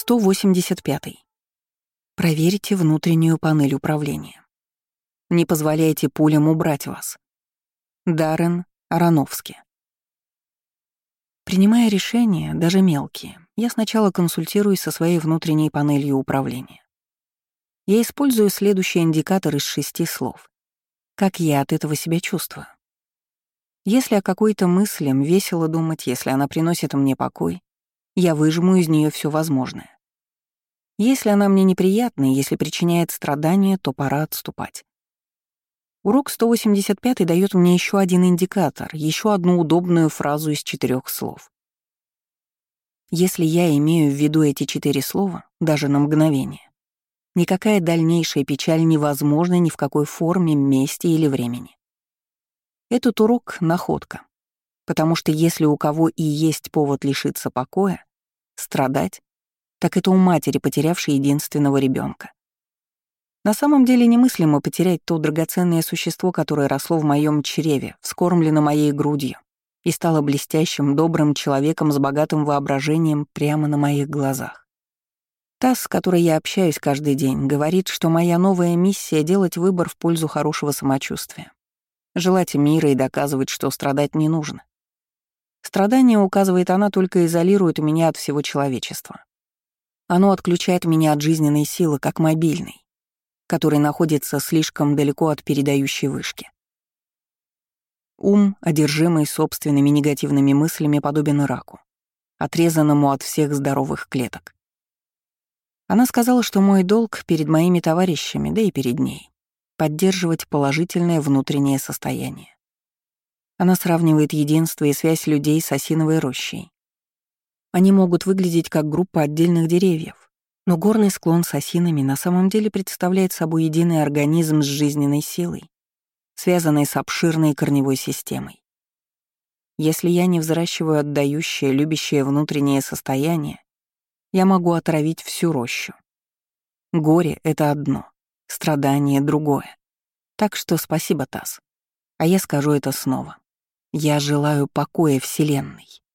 185. Проверьте внутреннюю панель управления. Не позволяйте пулям убрать вас. Даррен Аронофски. Принимая решения, даже мелкие, я сначала консультируюсь со своей внутренней панелью управления. Я использую следующий индикатор из 6 слов. Как я от этого себя чувствую? Если о какой-то мысли весело думать, если она приносит мне покой, я выжму из нее все возможное. Если она мне неприятна, если причиняет страдания, то пора отступать. Урок 185 дает мне еще один индикатор, еще одну удобную фразу из 4 слов. Если я имею в виду эти 4 слова, даже на мгновение, никакая дальнейшая печаль невозможна ни в какой форме, месте или времени. Этот урок — находка, потому что если у кого и есть повод лишиться покоя, страдать, так это у матери, потерявшей единственного ребенка. На самом деле немыслимо потерять то драгоценное существо, которое росло в моем чреве, вскормлено моей грудью и стало блестящим, добрым человеком с богатым воображением прямо на моих глазах. Тасс, с которой я общаюсь каждый день, говорит, что моя новая миссия — делать выбор в пользу хорошего самочувствия. Желать мира и доказывать, что страдать не нужно. Страдание, указывает она, только изолирует меня от всего человечества. Оно отключает меня от жизненной силы, как мобильный, который находится слишком далеко от передающей вышки. Ум, одержимый собственными негативными мыслями, подобен раку, отрезанному от всех здоровых клеток. Она сказала, что мой долг перед моими товарищами, да и перед ней, поддерживать положительное внутреннее состояние. Она сравнивает единство и связь людей с осиновой рощей. Они могут выглядеть как группа отдельных деревьев, но горный склон с осинами на самом деле представляет собой единый организм с жизненной силой, связанный с обширной корневой системой. Если я не взращиваю отдающее, любящее внутреннее состояние, я могу отравить всю рощу. Горе — это одно, страдание — другое. Так что спасибо, Тасс. А я скажу это снова. Я желаю покоя Вселенной.